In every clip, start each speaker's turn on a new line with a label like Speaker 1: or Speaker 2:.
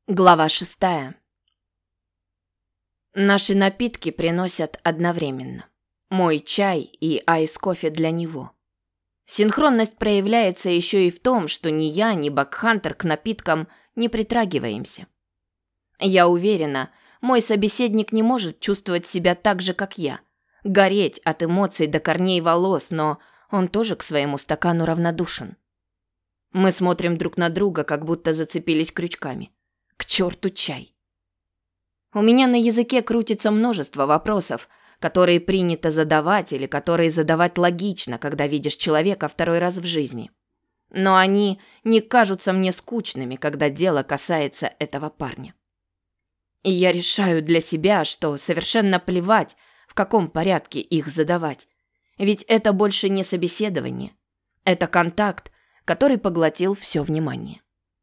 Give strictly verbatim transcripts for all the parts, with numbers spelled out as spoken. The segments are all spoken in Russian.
Speaker 1: Глава шестая. Наши напитки приносят одновременно. Мой чай и айс-кофе для него. Синхронность проявляется еще и в том, что ни я, ни Бакхантер к напиткам не притрагиваемся. Я уверена, мой собеседник не может чувствовать себя так же, как я. Гореть от эмоций до корней волос, но он тоже к своему стакану равнодушен. Мы смотрим друг на друга, как будто зацепились крючками. К черту чай. У меня на языке крутится множество вопросов, которые принято задавать или которые задавать логично, когда видишь человека второй раз в жизни. Но они не кажутся мне скучными, когда дело касается этого парня. И я решаю для себя, что совершенно плевать, в каком порядке их задавать. Ведь это больше не собеседование. Это контакт, который поглотил все внимание.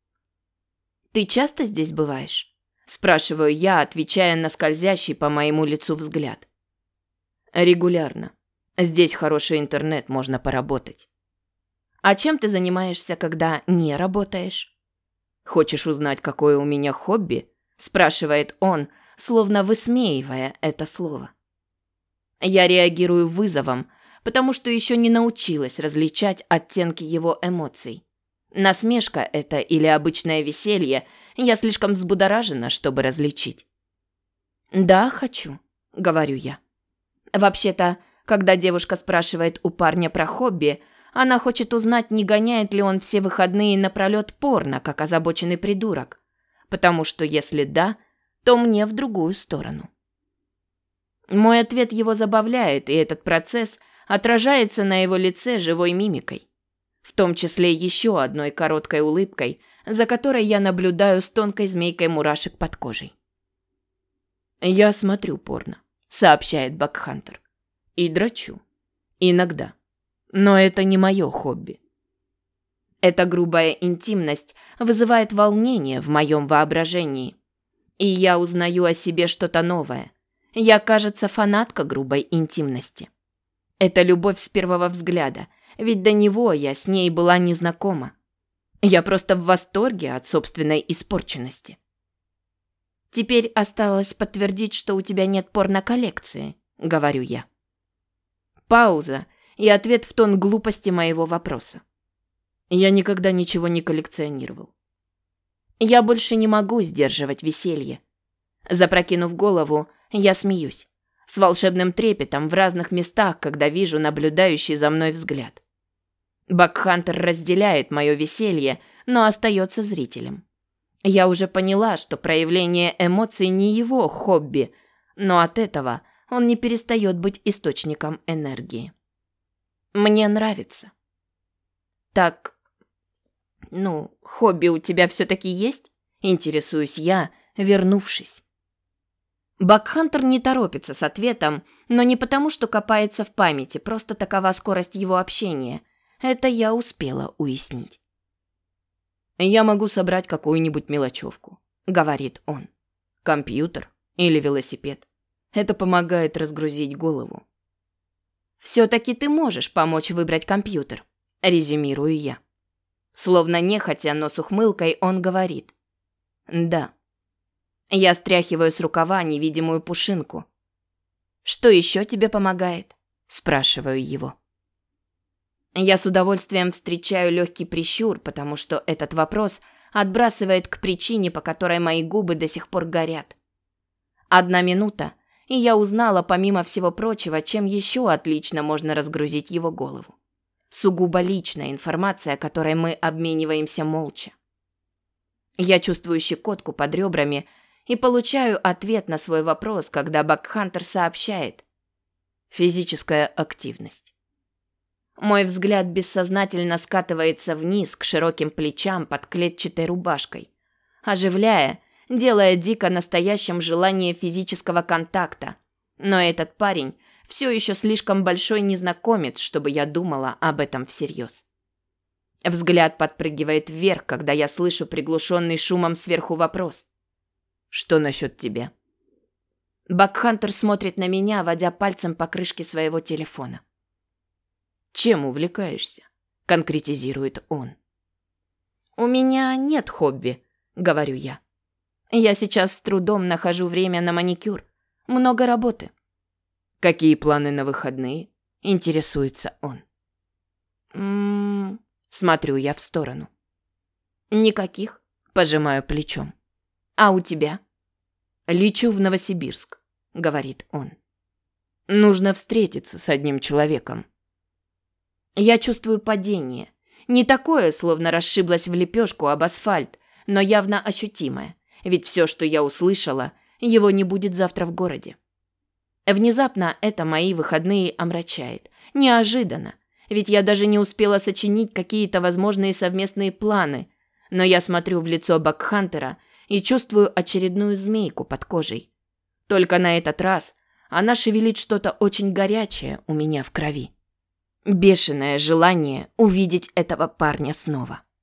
Speaker 1: «Ты часто здесь бываешь?» – спрашиваю я, отвечая на скользящий по моему лицу взгляд. «Регулярно. Здесь хороший интернет, можно поработать». «А чем ты занимаешься, когда не работаешь?» «Хочешь узнать, какое у меня хобби?» – спрашивает он, словно высмеивая это слово. Я реагирую вызовом, потому что еще не научилась различать оттенки его эмоций. Насмешка это или обычное веселье, я слишком взбудоражена, чтобы различить. «Да, хочу», — говорю я. Вообще-то, когда девушка спрашивает у парня про хобби, она хочет узнать, не гоняет ли он все выходные напролет порно, как озабоченный придурок. Потому что если да, то мне в другую сторону. Мой ответ его забавляет, и этот процесс отражается на его лице живой мимикой. В том числе еще одной короткой улыбкой, за которой я наблюдаю с тонкой змейкой мурашек под кожей. «Я смотрю порно», — сообщает Бакхантер. «И дрочу. Иногда. Но это не мое хобби». Эта грубая интимность вызывает волнение в моем воображении. И я узнаю о себе что-то новое. Я, кажется, фанатка грубой интимности. Это любовь с первого взгляда, ведь до него я с ней была незнакома. Я просто в восторге от собственной испорченности. «Теперь осталось подтвердить, что у тебя нет порноколлекции», — говорю я. Пауза и ответ в тон глупости моего вопроса. Я никогда ничего не коллекционировал. Я больше не могу сдерживать веселье. Запрокинув голову, я смеюсь. С волшебным трепетом в разных местах, когда вижу наблюдающий за мной взгляд. Бакхантер разделяет мое веселье, но остается зрителем. Я уже поняла, что проявление эмоций не его хобби, но от этого он не перестает быть источником энергии. Мне нравится. Так, ну, хобби у тебя все-таки есть? Интересуюсь я, вернувшись. Бакхантер не торопится с ответом, но не потому, что копается в памяти, просто такова скорость его общения. Это я успела уяснить. «Я могу собрать какую-нибудь мелочевку», — говорит он. «Компьютер или велосипед. Это помогает разгрузить голову». «Все-таки ты можешь помочь выбрать компьютер», — резюмирую я. Словно нехотя, но с ухмылкой он говорит. «Да». Я стряхиваю с рукава невидимую пушинку. «Что еще тебе помогает?» – спрашиваю его. Я с удовольствием встречаю легкий прищур, потому что этот вопрос отбрасывает к причине, по которой мои губы до сих пор горят. Одна минута, и я узнала, помимо всего прочего, чем еще отлично можно разгрузить его голову. Сугубо личная информация, которой мы обмениваемся молча. Я чувствую щекотку под ребрами и получаю ответ на свой вопрос, когда Бакхантер сообщает. Физическая активность. Мой взгляд бессознательно скатывается вниз к широким плечам под клетчатой рубашкой, оживляя, делая дико настоящим желание физического контакта. Но этот парень все еще слишком большой незнакомец, чтобы я думала об этом всерьез. Взгляд подпрыгивает вверх, когда я слышу приглушенный шумом сверху вопрос. «Что насчет тебя?» Бакхантер смотрит на меня, водя пальцем по крышке своего телефона. «Чем увлекаешься?» – конкретизирует он. «У меня нет хобби», – говорю я. Я сейчас с трудом нахожу время на маникюр. Много работы.
Speaker 2: Какие планы на выходные? Интересуется он.
Speaker 1: М-м,
Speaker 2: Смотрю я в сторону.
Speaker 1: Никаких. Пожимаю плечом. А у тебя?
Speaker 2: Лечу в Новосибирск, говорит он. Нужно встретиться с одним человеком.
Speaker 1: Я чувствую падение. Не такое, словно расшиблась в лепешку об асфальт, но явно ощутимое. Ведь все, что я услышала, его не будет завтра в городе. Внезапно это мои выходные омрачает. Неожиданно. Ведь я даже не успела сочинить какие-то возможные совместные планы. Но я смотрю в лицо Бакхантера и чувствую очередную змейку под кожей. Только на этот раз она шевелит что-то очень горячее у меня в крови. Бешеное желание увидеть этого парня снова.